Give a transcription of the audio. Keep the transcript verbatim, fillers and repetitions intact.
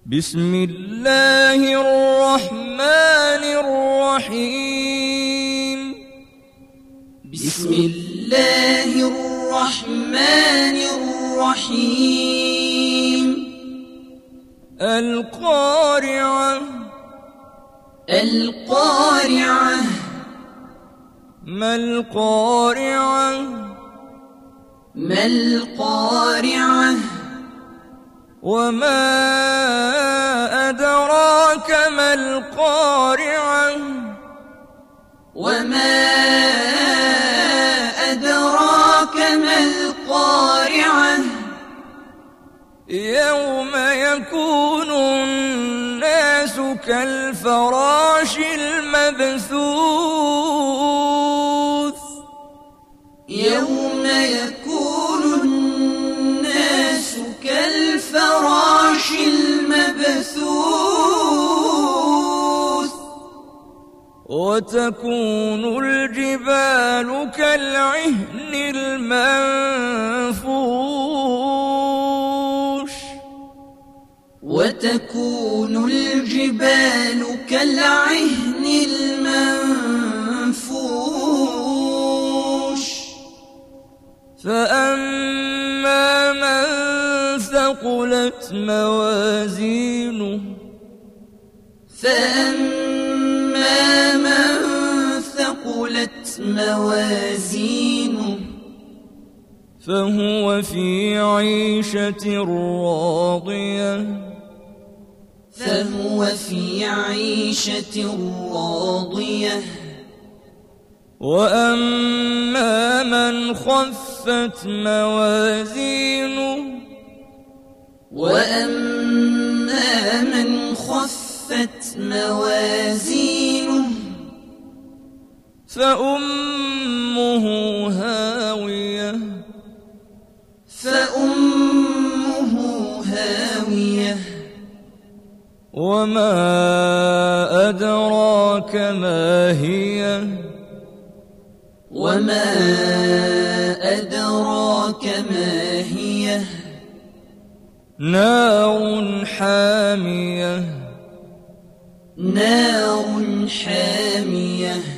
بسم الله الرحمن الرحيم بسم الله الرحمن الرحيم القارعة القارعة ما القارعة ما القارعة وما أدراك ما القارعة وما أدراك ما القارعة يوم يكون الناس كالفراش المبثوث يوم يكون الناس كالفراش المبثوث وتكون الجبال كالعهن المنفوش وتكون الجبال كالعهن المنفوش فأما من ثقلت موازينه فأما من ثقلت موازينه فهو في عيشة راضية فهو في عيشة راضية وأما من خفت موازينه وأما من خفت موازينه فأمه هاوية فأمه هاوية وما أدراك ما هي وما أدراك ما هي نار حامية نار حامية